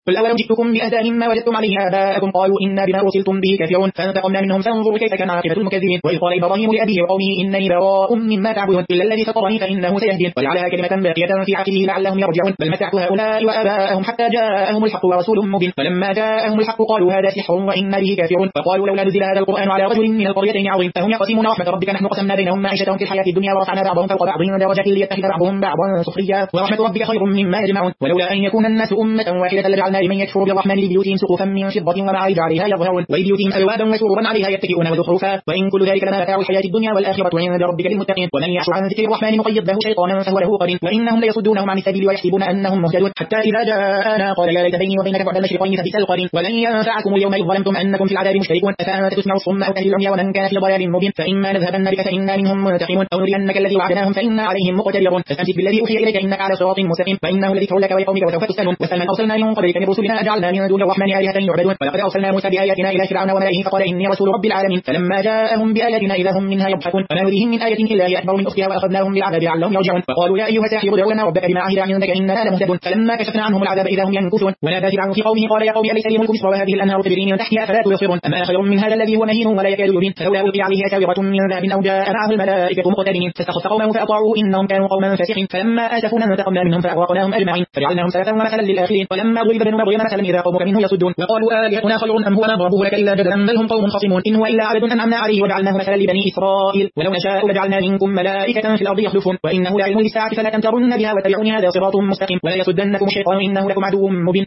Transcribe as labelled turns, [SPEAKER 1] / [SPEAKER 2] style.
[SPEAKER 1] قل أولو جئتكم بأهدى مما وجدتم عليه آباءكم قالوا إنا بما أرسلتم به كافرون فانتقمنا منهم فانظروا كيف كان عاقبة المكذبين. وإذ قال إبراهيم لأبيه وقومه إنني براء مما تعبدون إلا الذي فطرني فإنه سيهدين وجعلها كلمة باقية في عقبه لعلهم يرجعون. بل متعت هؤلاء وآباءهم حتى جاءهم الحق ورسول مبين فلما جاءهم الحق قالوا هذا سحر وإنا به كافرون. فقالوا لولا نزل هذا القرآن على رجل من القريتين عظيم أهم يقسمون رحمة ربك نحن قسمنا بينهم معيشتهم في الحياة الدنيا ورفعنا بعضهم فوق بعض درجات ليتخذ بعضهم بعضا سخريا ورحمة ربك خير مما يجمعون. ولولا أن يكون الناس أمة واحدة لجعلنا لمن يكفر بالرحمن لبيوتهم سقفا من فضة ومعارج عليها يظهرون ولبيوتهم أبوابا وسررا عليها يتكئون وزخرفا وإن كل ذلك لما متاع الحياة الدنيا والآخرة عند ربك للمتقين. ومن يعش عن ذكر الرحمن نقيض له شيطانا فهو له قرين وإنهم ليصدونهم عن السبيل ويحسبون أنهم مهتدون حتى إذا جاءنا قال يا ليت بيني وبينك بعد المشرقين فبئس القرين. ولن ينفعكم اليوم إذ ظلمتم أنكم في العذاب مشتركون أفأنت تسمع الصم أو تهدي العمي ومن كان في ضلال مبين فإما نذهبن بك فإنا منهم منتقمون أو نرينك الذي وعدناهم فإنا عليهم مقتدرون فاستمسك بالذي أوحي إليك إنك على صراط مستقيم وإنه لذكر لك ولقومك وسوف تسألون. واسأل من أرسلنا من قبلك من رسلنا أجعلنا من دون الرحمن آلهة يعبدون ولقد أرسلنا موسى بآياتنا إلى فرعون وملئه فقال إني رسول رب العالمين فلما جاءهم بآياتنا إذا هم منها يضحكون فما نريهم من آية إلا هي أكبر من أختها وأخذناهم بالعذاب لعلهم يرجعون. وقالوا يا أيها الساحر ادع لنا ربك بما عهد عندك إننا لمهتدون فلما كشفنا عنهم العذاب إذا هم ينكثون. ونادى فرعون في قومه قال يا قوم أليس لي ملك مصر وهذه الأنهار تجري من تحتها أفلا تبصرون أم أنا خير من هذا الذي هو مهين ولا يكاد يبين فلولا ألقي عليه أساورة من ذهب أو جاء معه الملائكة مقترنين فاستخف قومه فأطاعوه إنهم كانوا قوما فاسقين فلما آسفونا انتقمنا منهم فأغرقناهم أجمعين فجعلناهم سلفا ومثلا للآخرين. ولما ضرب ابن مريم مثلا إذا قومك منه يصدون وقالوا آلهتنا خير أم هو نضربه لك إلا جدلا بل هم قوم خصمون إن هو إلا عبد أنعمنا عليه وجعلناه مثلا لبني إسرائيل ولو نشاء لجعلنا منكم ملائكة في الأرض يخلفون وإنه لعلم للساعة فلا تمترن بها واتبعون هذا صراط مستقيم ولا يصدنكم الشيطان إنه لكم عدو مبين.